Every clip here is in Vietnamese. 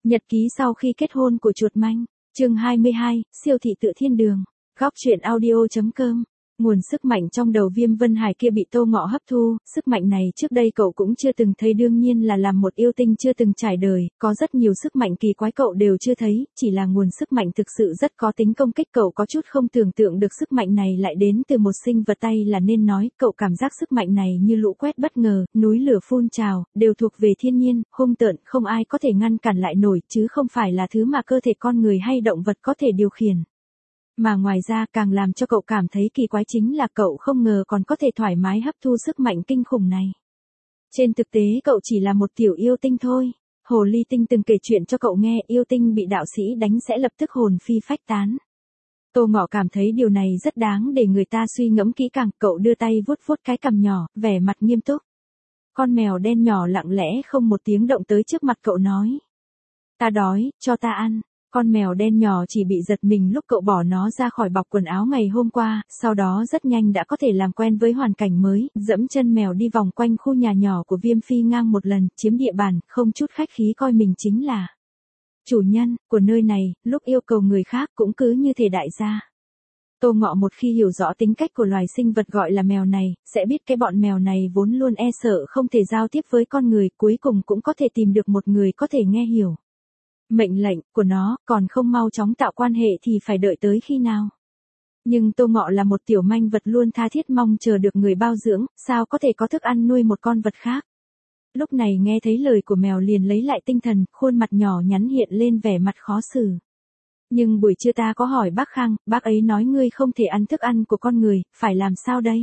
Nhật ký sau khi kết hôn của chuột manh, chương 22, siêu thị Tựa Thiên Đường, góc truyện audio.com. Nguồn sức mạnh trong đầu Viêm Vân Hải kia bị Tô Ngọ hấp thu, sức mạnh này trước đây cậu cũng chưa từng thấy, đương nhiên là làm một yêu tinh chưa từng trải đời, có rất nhiều sức mạnh kỳ quái cậu đều chưa thấy, chỉ là nguồn sức mạnh thực sự rất có tính công kích, cậu có chút không tưởng tượng được sức mạnh này lại đến từ một sinh vật, tay là nên nói, cậu cảm giác sức mạnh này như lũ quét bất ngờ, núi lửa phun trào, đều thuộc về thiên nhiên, hung tợn, không ai có thể ngăn cản lại nổi, chứ không phải là thứ mà cơ thể con người hay động vật có thể điều khiển. Mà ngoài ra càng làm cho cậu cảm thấy kỳ quái chính là cậu không ngờ còn có thể thoải mái hấp thu sức mạnh kinh khủng này. Trên thực tế cậu chỉ là một tiểu yêu tinh thôi. Hồ Ly Tinh từng kể chuyện cho cậu nghe, yêu tinh bị đạo sĩ đánh sẽ lập tức hồn phi phách tán. Tô Ngọ cảm thấy điều này rất đáng để người ta suy ngẫm kỹ càng, cậu đưa tay vuốt vuốt cái cằm nhỏ, vẻ mặt nghiêm túc. Con mèo đen nhỏ lặng lẽ không một tiếng động tới trước mặt cậu nói. Ta đói, cho ta ăn. Con mèo đen nhỏ chỉ bị giật mình lúc cậu bỏ nó ra khỏi bọc quần áo ngày hôm qua, sau đó rất nhanh đã có thể làm quen với hoàn cảnh mới, dẫm chân mèo đi vòng quanh khu nhà nhỏ của Viêm Phi Ngang một lần, chiếm địa bàn, không chút khách khí coi mình chính là chủ nhân của nơi này, lúc yêu cầu người khác cũng cứ như thể đại gia. Tô Ngọ một khi hiểu rõ tính cách của loài sinh vật gọi là mèo này, sẽ biết cái bọn mèo này vốn luôn e sợ không thể giao tiếp với con người, cuối cùng cũng có thể tìm được một người có thể nghe hiểu mệnh lệnh của nó, còn không mau chóng tạo quan hệ thì phải đợi tới khi nào. Nhưng Tô Ngọ là một tiểu manh vật luôn tha thiết mong chờ được người bao dưỡng, sao có thể có thức ăn nuôi một con vật khác. Lúc này nghe thấy lời của mèo liền lấy lại tinh thần, khuôn mặt nhỏ nhắn hiện lên vẻ mặt khó xử. Nhưng buổi trưa ta có hỏi bác Khang, bác ấy nói ngươi không thể ăn thức ăn của con người, phải làm sao đây?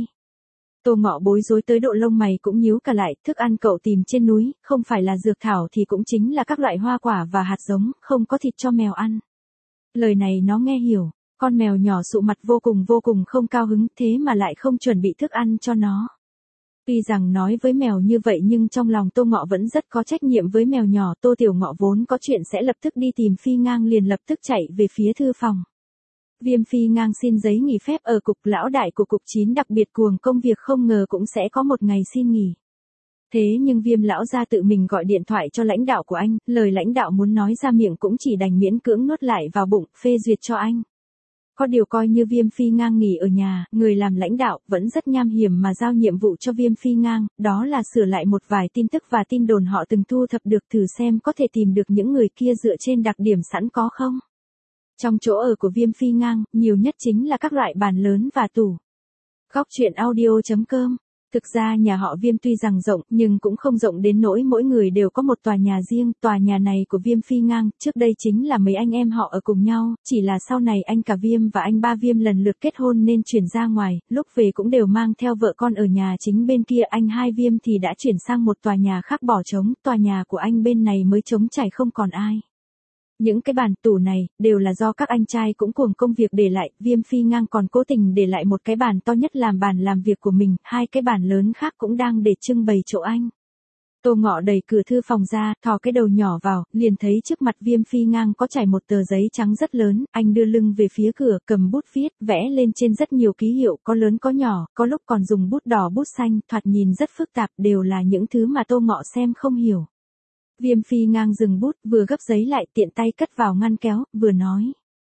Tô Ngọ bối rối tới độ lông mày cũng nhíu cả lại, thức ăn cậu tìm trên núi, không phải là dược thảo thì cũng chính là các loại hoa quả và hạt giống, không có thịt cho mèo ăn. Lời này nó nghe hiểu, con mèo nhỏ sụ mặt vô cùng không cao hứng, thế mà lại không chuẩn bị thức ăn cho nó. Tuy rằng nói với mèo như vậy nhưng trong lòng Tô Ngọ vẫn rất có trách nhiệm với mèo nhỏ. Tô Tiểu Ngọ vốn có chuyện sẽ lập tức đi tìm Phi Ngang liền lập tức chạy về phía thư phòng. Viêm Phi Ngang xin giấy nghỉ phép ở cục, lão đại của cục 9 đặc biệt cuồng công việc không ngờ cũng sẽ có một ngày xin nghỉ. Thế nhưng Viêm lão gia tự mình gọi điện thoại cho lãnh đạo của anh, lời lãnh đạo muốn nói ra miệng cũng chỉ đành miễn cưỡng nuốt lại vào bụng, phê duyệt cho anh. Có điều coi như Viêm Phi Ngang nghỉ ở nhà, người làm lãnh đạo vẫn rất nham hiểm mà giao nhiệm vụ cho Viêm Phi Ngang, đó là sửa lại một vài tin tức và tin đồn họ từng thu thập được, thử xem có thể tìm được những người kia dựa trên đặc điểm sẵn có không. Trong chỗ ở của Viêm Phi Ngang, nhiều nhất chính là các loại bàn lớn và tủ. Góc truyện audio.com. Thực ra nhà họ Viêm tuy rằng rộng nhưng cũng không rộng đến nỗi mỗi người đều có một tòa nhà riêng. Tòa nhà này của Viêm Phi Ngang trước đây chính là mấy anh em họ ở cùng nhau, chỉ là sau này anh cả Viêm và anh ba Viêm lần lượt kết hôn nên chuyển ra ngoài, lúc về cũng đều mang theo vợ con ở nhà chính bên kia. Anh hai Viêm thì đã chuyển sang một tòa nhà khác bỏ trống, tòa nhà của anh bên này mới trống trải không còn ai. Những cái bàn tủ này đều là do các anh trai cũng cuồng công việc để lại, Viêm Phi Ngang còn cố tình để lại một cái bàn to nhất làm bàn làm việc của mình, hai cái bàn lớn khác cũng đang để trưng bày chỗ anh. Tô Ngọ đẩy cửa thư phòng ra, thò cái đầu nhỏ vào, liền thấy trước mặt Viêm Phi Ngang có trải một tờ giấy trắng rất lớn, anh đưa lưng về phía cửa, cầm bút viết, vẽ lên trên rất nhiều ký hiệu, có lớn có nhỏ, có lúc còn dùng bút đỏ bút xanh, thoạt nhìn rất phức tạp, đều là những thứ mà Tô Ngọ xem không hiểu. Viêm Phi Ngang dừng bút, vừa gấp giấy lại tiện tay cất vào ngăn kéo, vừa nói.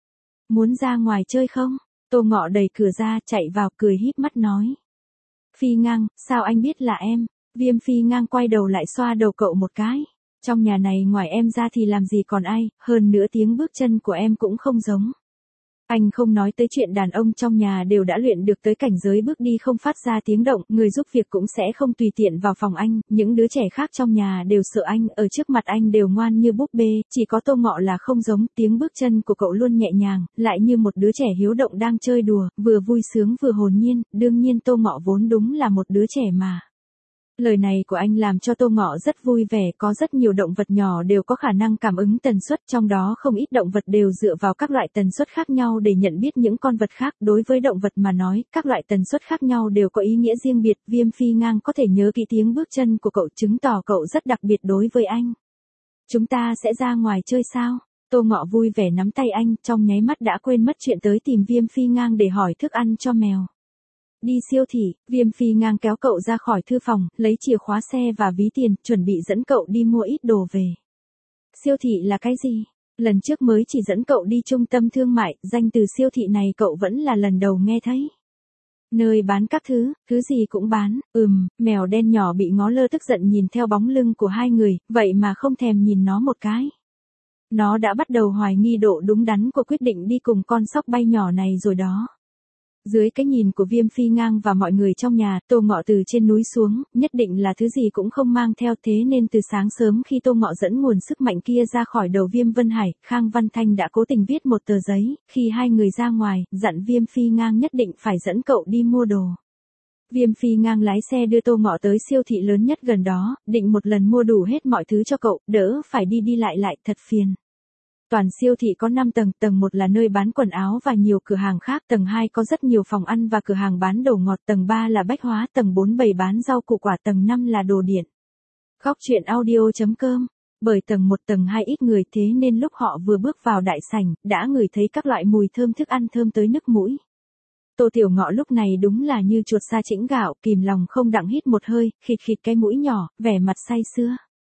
Muốn ra ngoài chơi không? Tô Ngọ đẩy cửa ra, chạy vào, cười híp mắt nói. Phi Ngang, sao anh biết là em? Viêm Phi Ngang quay đầu lại xoa đầu cậu một cái. Trong nhà này ngoài em ra thì làm gì còn ai, hơn nữa tiếng bước chân của em cũng không giống. Anh không nói tới chuyện đàn ông trong nhà đều đã luyện được tới cảnh giới bước đi không phát ra tiếng động, người giúp việc cũng sẽ không tùy tiện vào phòng anh, những đứa trẻ khác trong nhà đều sợ anh, ở trước mặt anh đều ngoan như búp bê, chỉ có Tô Ngọ là không giống, tiếng bước chân của cậu luôn nhẹ nhàng, lại như một đứa trẻ hiếu động đang chơi đùa, vừa vui sướng vừa hồn nhiên, đương nhiên Tô Ngọ vốn đúng là một đứa trẻ mà. Lời này của anh làm cho Tô Ngọ rất vui vẻ, có rất nhiều động vật nhỏ đều có khả năng cảm ứng tần suất, trong đó không ít động vật đều dựa vào các loại tần suất khác nhau để nhận biết những con vật khác. Đối với động vật mà nói, các loại tần suất khác nhau đều có ý nghĩa riêng biệt. Viêm Phi Ngang có thể nhớ kỹ tiếng bước chân của cậu, chứng tỏ cậu rất đặc biệt đối với anh. Chúng ta sẽ ra ngoài chơi sao? Tô Ngọ vui vẻ nắm tay anh, trong nháy mắt đã quên mất chuyện tới tìm Viêm Phi Ngang để hỏi thức ăn cho mèo. Đi siêu thị, Viêm Phi Ngang kéo cậu ra khỏi thư phòng, lấy chìa khóa xe và ví tiền, chuẩn bị dẫn cậu đi mua ít đồ về. Siêu thị là cái gì? Lần trước mới chỉ dẫn cậu đi trung tâm thương mại, danh từ siêu thị này cậu vẫn là lần đầu nghe thấy. Nơi bán các thứ gì cũng bán, mèo đen nhỏ bị ngó lơ tức giận nhìn theo bóng lưng của hai người, vậy mà không thèm nhìn nó một cái. Nó đã bắt đầu hoài nghi độ đúng đắn của quyết định đi cùng con sóc bay nhỏ này rồi đó. Dưới cái nhìn của Viêm Phi Ngang và mọi người trong nhà, Tô Ngọ từ trên núi xuống, nhất định là thứ gì cũng không mang theo, thế nên từ sáng sớm khi Tô Ngọ dẫn nguồn sức mạnh kia ra khỏi đầu Viêm Vân Hải, Khang Văn Thanh đã cố tình viết một tờ giấy, khi hai người ra ngoài, dặn Viêm Phi Ngang nhất định phải dẫn cậu đi mua đồ. Viêm Phi Ngang lái xe đưa Tô Ngọ tới siêu thị lớn nhất gần đó, định một lần mua đủ hết mọi thứ cho cậu, đỡ phải đi lại thật phiền. Toàn siêu thị có 5 tầng, tầng 1 là nơi bán quần áo và nhiều cửa hàng khác, tầng 2 có rất nhiều phòng ăn và cửa hàng bán đồ ngọt, tầng 3 là bách hóa, tầng 4 bày bán rau củ quả, tầng 5 là đồ điện. Góc truyện audio.com. Bởi tầng 1 tầng 2 ít người thế nên lúc họ vừa bước vào đại sảnh, đã ngửi thấy các loại mùi thơm thức ăn thơm tới nức mũi. Tô Tiểu Ngọ lúc này đúng là như chuột sa chĩnh gạo, kìm lòng không đặng hít một hơi, khịt khịt cái mũi nhỏ, vẻ mặt say sưa.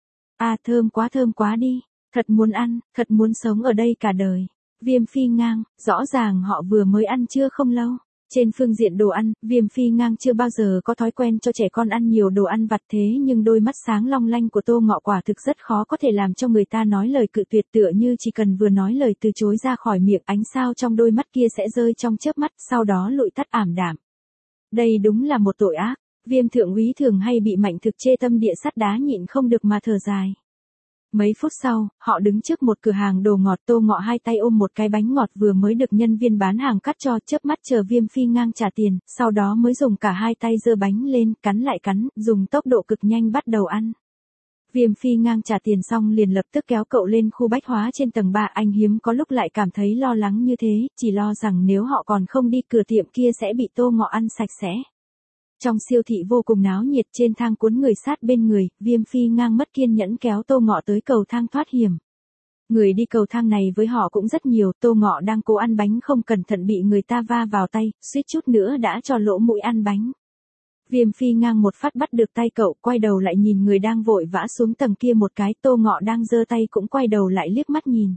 À thơm quá đi. Thật muốn ăn, thật muốn sống ở đây cả đời. Viêm Phi Ngang, rõ ràng họ vừa mới ăn trưa không lâu. Trên phương diện đồ ăn, Viêm Phi Ngang chưa bao giờ có thói quen cho trẻ con ăn nhiều đồ ăn vặt thế nhưng đôi mắt sáng long lanh của Tô Ngọ quả thực rất khó có thể làm cho người ta nói lời cự tuyệt, tựa như chỉ cần vừa nói lời từ chối ra khỏi miệng, ánh sao trong đôi mắt kia sẽ rơi trong chớp mắt, sau đó lụi tắt ảm đạm. Đây đúng là một tội ác. Viêm thượng úy thường hay bị Mạnh Thực chê tâm địa sắt đá nhịn không được mà thở dài. Mấy phút sau, họ đứng trước một cửa hàng đồ ngọt, Tô Ngọ hai tay ôm một cái bánh ngọt vừa mới được nhân viên bán hàng cắt cho, chớp mắt chờ Viêm Phi Ngang trả tiền, sau đó mới dùng cả hai tay giơ bánh lên, cắn lại cắn, dùng tốc độ cực nhanh bắt đầu ăn. Viêm Phi Ngang trả tiền xong liền lập tức kéo cậu lên khu bách hóa trên tầng 3, anh hiếm có lúc lại cảm thấy lo lắng như thế, chỉ lo rằng nếu họ còn không đi cửa tiệm kia sẽ bị Tô Ngọ ăn sạch sẽ. Trong siêu thị vô cùng náo nhiệt, trên thang cuốn người sát bên người, Viêm Phi Ngang mất kiên nhẫn kéo Tô Ngọ tới cầu thang thoát hiểm. Người đi cầu thang này với họ cũng rất nhiều, Tô Ngọ đang cố ăn bánh không cẩn thận bị người ta va vào tay, suýt chút nữa đã cho lỗ mũi ăn bánh. Viêm Phi Ngang một phát bắt được tay cậu, quay đầu lại nhìn người đang vội vã xuống tầng kia một cái, Tô Ngọ đang giơ tay cũng quay đầu lại liếc mắt nhìn.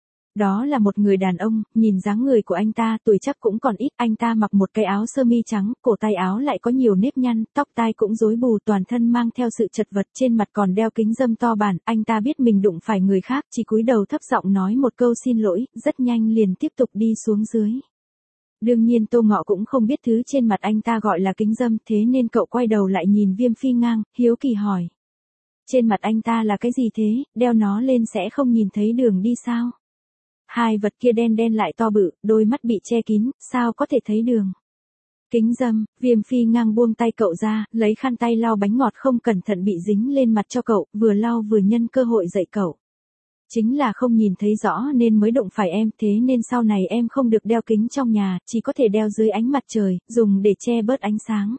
Đó là một người đàn ông, nhìn dáng người của anh ta, tuổi chắc cũng còn ít, anh ta mặc một cái áo sơ mi trắng, cổ tay áo lại có nhiều nếp nhăn, tóc tai cũng rối bù, toàn thân mang theo sự chật vật, trên mặt còn đeo kính râm to bản, anh ta biết mình đụng phải người khác, chỉ cúi đầu thấp giọng nói một câu xin lỗi, rất nhanh liền tiếp tục đi xuống dưới. Đương nhiên Tô Ngọ cũng không biết thứ trên mặt anh ta gọi là kính râm, thế nên cậu quay đầu lại nhìn Viêm Phi Ngang, hiếu kỳ hỏi. Trên mặt anh ta là cái gì thế, đeo nó lên sẽ không nhìn thấy đường đi sao? Hai vật kia đen đen lại to bự, đôi mắt bị che kín, sao có thể thấy đường? Kính râm. Viêm Phi Ngang buông tay cậu ra, lấy khăn tay lau bánh ngọt không cẩn thận bị dính lên mặt cho cậu, vừa lau vừa nhân cơ hội dạy cậu. Chính là không nhìn thấy rõ nên mới đụng phải em, thế nên sau này em không được đeo kính trong nhà, chỉ có thể đeo dưới ánh mặt trời, dùng để che bớt ánh sáng.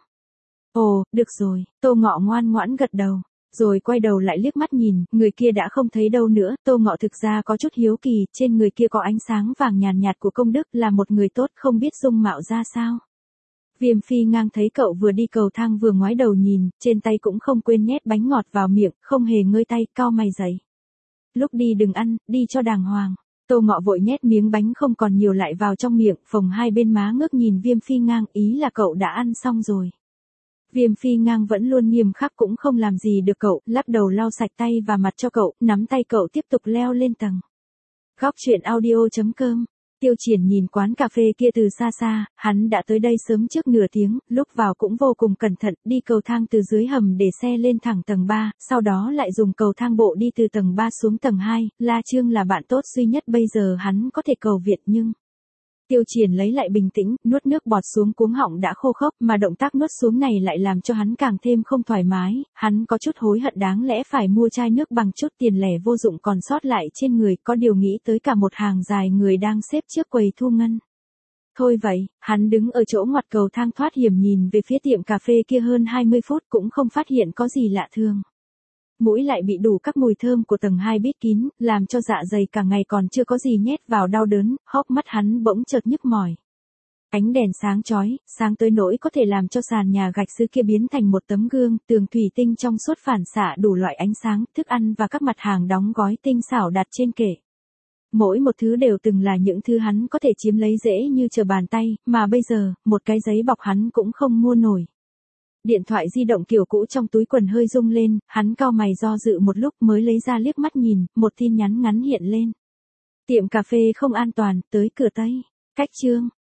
Ồ, được rồi, Tô Ngọ ngoan ngoãn gật đầu. Rồi quay đầu lại liếc mắt nhìn, người kia đã không thấy đâu nữa, Tô Ngọ thực ra có chút hiếu kỳ, trên người kia có ánh sáng vàng nhàn nhạt của công đức, là một người tốt không biết dung mạo ra sao. Viêm Phi Ngang thấy cậu vừa đi cầu thang vừa ngoái đầu nhìn, trên tay cũng không quên nhét bánh ngọt vào miệng, không hề ngơi tay, cau mày dậy. Lúc đi đừng ăn, đi cho đàng hoàng. Tô Ngọ vội nhét miếng bánh không còn nhiều lại vào trong miệng, phồng hai bên má ngước nhìn Viêm Phi Ngang, ý là cậu đã ăn xong rồi. Viêm Phi Ngang vẫn luôn nghiêm khắc cũng không làm gì được cậu, lắc đầu lau sạch tay và mặt cho cậu, nắm tay cậu tiếp tục leo lên tầng. Góc truyện audio.com. Tiêu Triển nhìn quán cà phê kia từ xa xa, hắn đã tới đây sớm trước nửa tiếng, lúc vào cũng vô cùng cẩn thận, đi cầu thang từ dưới hầm để xe lên thẳng tầng 3, sau đó lại dùng cầu thang bộ đi từ tầng 3 xuống tầng 2, La Trương là bạn tốt duy nhất bây giờ hắn có thể cầu viện nhưng... Tiêu Triển lấy lại bình tĩnh, nuốt nước bọt xuống cuống họng đã khô khốc, mà động tác nuốt xuống này lại làm cho hắn càng thêm không thoải mái, hắn có chút hối hận đáng lẽ phải mua chai nước bằng chút tiền lẻ vô dụng còn sót lại trên người, có điều nghĩ tới cả một hàng dài người đang xếp trước quầy thu ngân. Thôi vậy, hắn đứng ở chỗ ngoặt cầu thang thoát hiểm nhìn về phía tiệm cà phê kia hơn 20 phút cũng không phát hiện có gì lạ thường. Mũi lại bị đủ các mùi thơm của tầng 2 bít kín, làm cho dạ dày cả ngày còn chưa có gì nhét vào đau đớn, hốc mắt hắn bỗng chợt nhức mỏi. Ánh đèn sáng chói, sáng tới nỗi có thể làm cho sàn nhà gạch sứ kia biến thành một tấm gương, tường thủy tinh trong suốt phản xạ đủ loại ánh sáng, thức ăn và các mặt hàng đóng gói tinh xảo đặt trên kệ. Mỗi một thứ đều từng là những thứ hắn có thể chiếm lấy dễ như trở bàn tay, mà bây giờ, một cái giấy bọc hắn cũng không mua nổi. Điện thoại di động kiểu cũ trong túi quần hơi rung lên, hắn cau mày do dự một lúc mới lấy ra liếc mắt nhìn, một tin nhắn ngắn hiện lên. Tiệm cà phê không an toàn, tới cửa Tây. Cách chương.